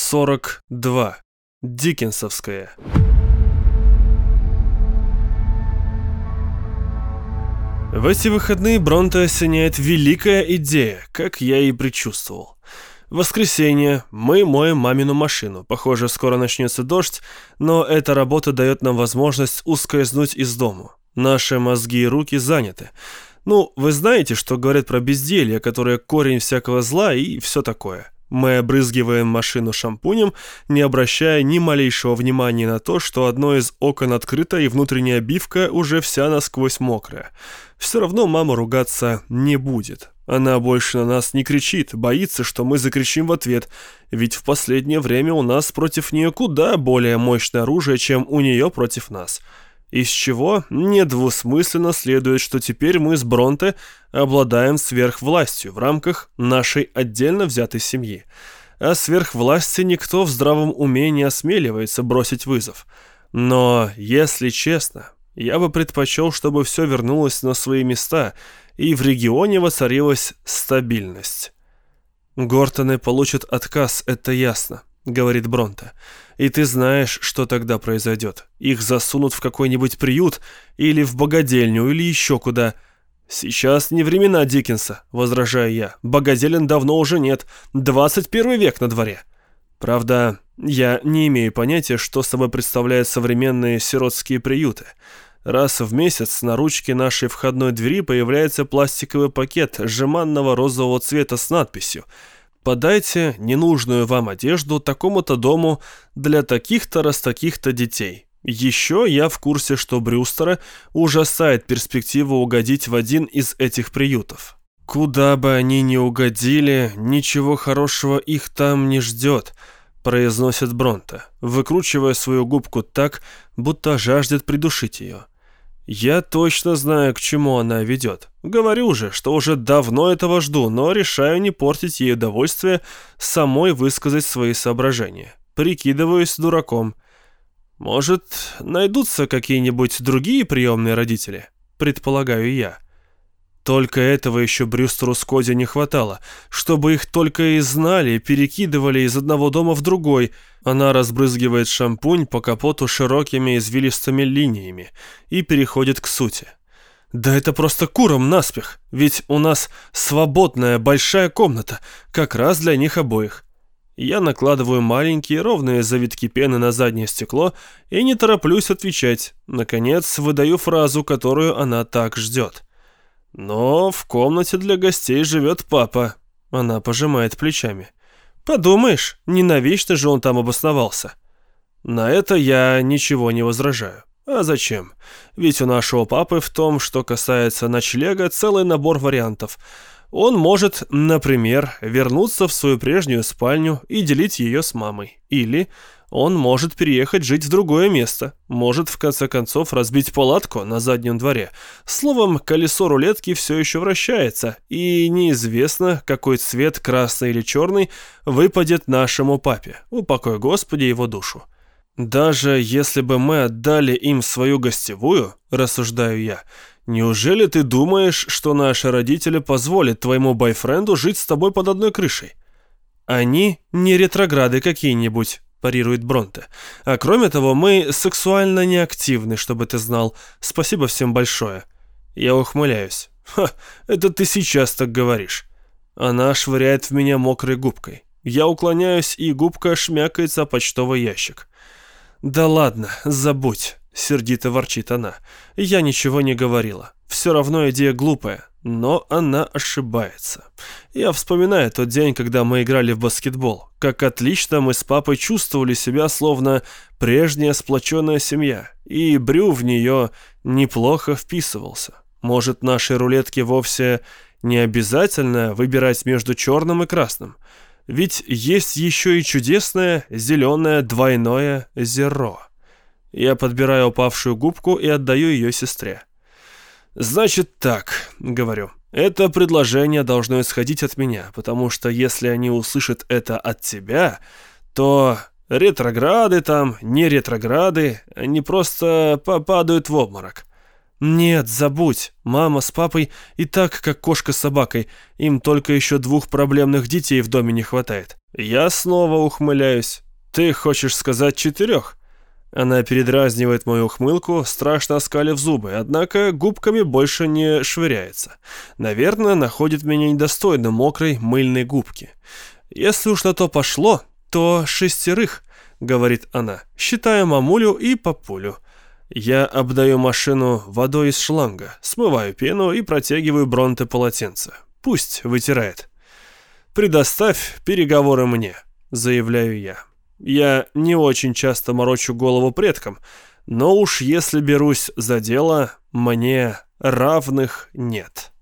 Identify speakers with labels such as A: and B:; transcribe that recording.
A: 42. Диккенсовская. В эти выходные Бронте осеняет великая идея, как я и предчувствовал. Воскресенье, мы моем мамину машину. Похоже, скоро начнется дождь, но эта работа дает нам возможность ускользнуть из дому. Наши мозги и руки заняты. Ну, вы знаете, что говорят про безделье, которое корень всякого зла и все такое. Мы обрызгиваем машину шампунем, не обращая ни малейшего внимания на то, что одно из окон открыто и внутренняя обивка уже вся насквозь мокрая. Все равно мама ругаться не будет. Она больше на нас не кричит, боится, что мы закричим в ответ, ведь в последнее время у нас против нее куда более мощное оружие, чем у нее против нас. Из чего недвусмысленно следует, что теперь мы с Бронте обладаем сверхвластью в рамках нашей отдельно взятой семьи. А сверхвласти никто в здравом уме не осмеливается бросить вызов. Но, если честно, я бы предпочел, чтобы все вернулось на свои места, и в регионе воцарилась стабильность. «Гортоны получат отказ, это ясно», — говорит Бронте. «И ты знаешь, что тогда произойдет. Их засунут в какой-нибудь приют или в богадельню, или еще куда». «Сейчас не времена Диккенса», — возражаю я. «Богоделен давно уже нет. 21 век на дворе». Правда, я не имею понятия, что собой представляют современные сиротские приюты. Раз в месяц на ручке нашей входной двери появляется пластиковый пакет жеманного розового цвета с надписью: «Подайте ненужную вам одежду такому-то дому для таких-то раз таких-то детей». Еще я в курсе, что Брюстера ужасает перспектива угодить в один из этих приютов. «Куда бы они ни угодили, ничего хорошего их там не ждет», — произносит Бронте, выкручивая свою губку так, будто жаждет придушить ее. Я точно знаю, к чему она ведет. Говорю же, что уже давно этого жду, но решаю не портить ей удовольствие самой высказать свои соображения. Прикидываюсь дураком. Может, найдутся какие-нибудь другие приемные родители? Предполагаю я. Только этого еще Брюстеру с Коди не хватало, чтобы их только и знали, перекидывали из одного дома в другой. Она разбрызгивает шампунь по капоту широкими извилистыми линиями и переходит к сути. «Да это просто курам наспех, ведь у нас свободная большая комната, как раз для них обоих». Я накладываю маленькие ровные завитки пены на заднее стекло и не тороплюсь отвечать. Наконец, выдаю фразу, которую она так ждет. «Но в комнате для гостей живет папа». Она пожимает плечами. «Подумаешь, не навечно же он там обосновался». На это я ничего не возражаю. А зачем? Ведь у нашего папы в том, что касается ночлега, целый набор вариантов. Он может, например, вернуться в свою прежнюю спальню и делить ее с мамой. Или он может переехать жить в другое место. Может, в конце концов, разбить палатку на заднем дворе. Словом, колесо рулетки все еще вращается, и неизвестно, какой цвет, красный или черный, выпадет нашему папе. Упокой Господи его душу. Даже если бы мы отдали им свою гостевую, рассуждаю я, неужели ты думаешь, что наши родители позволят твоему бойфренду жить с тобой под одной крышей? Они не ретрограды какие-нибудь, парирует Бронте. А кроме того, мы сексуально неактивны, чтобы ты знал. Спасибо всем большое. Я ухмыляюсь. Ха, это ты сейчас так говоришь. Она швыряет в меня мокрой губкой. Я уклоняюсь, и губка шмякается о почтовый ящик. «Да ладно, забудь», — сердито ворчит она. «Я ничего не говорила. Все равно идея глупая, но она ошибается. Я вспоминаю тот день, когда мы играли в баскетбол. Как отлично мы с папой чувствовали себя, словно прежняя сплоченная семья, и Брю в нее неплохо вписывался. Может, нашей рулетке вовсе не обязательно выбирать между черным и красным? Ведь есть еще и чудесное зеленое двойное зеро». Я подбираю упавшую губку и отдаю ее сестре. «Значит так», — говорю, — «это предложение должно исходить от меня, потому что если они услышат это от тебя, то ретрограды там, не ретрограды, они просто попадают в обморок». «Нет, забудь. Мама с папой и так как кошка с собакой. Им только еще 2 проблемных детей в доме не хватает. Я снова ухмыляюсь. «Ты хочешь сказать 4?» Она передразнивает мою ухмылку, страшно оскалив зубы, однако губками больше не швыряется. Наверное, находит меня недостойно мокрой мыльной губки. «Если уж на то пошло, то 6, — говорит она, считая мамулю и папулю. Я обдаю машину водой из шланга, смываю пену и протягиваю Бронте полотенце. Пусть вытирает. «Предоставь переговоры мне», — заявляю я. Я не очень часто морочу голову предкам, но уж если берусь за дело, мне равных нет.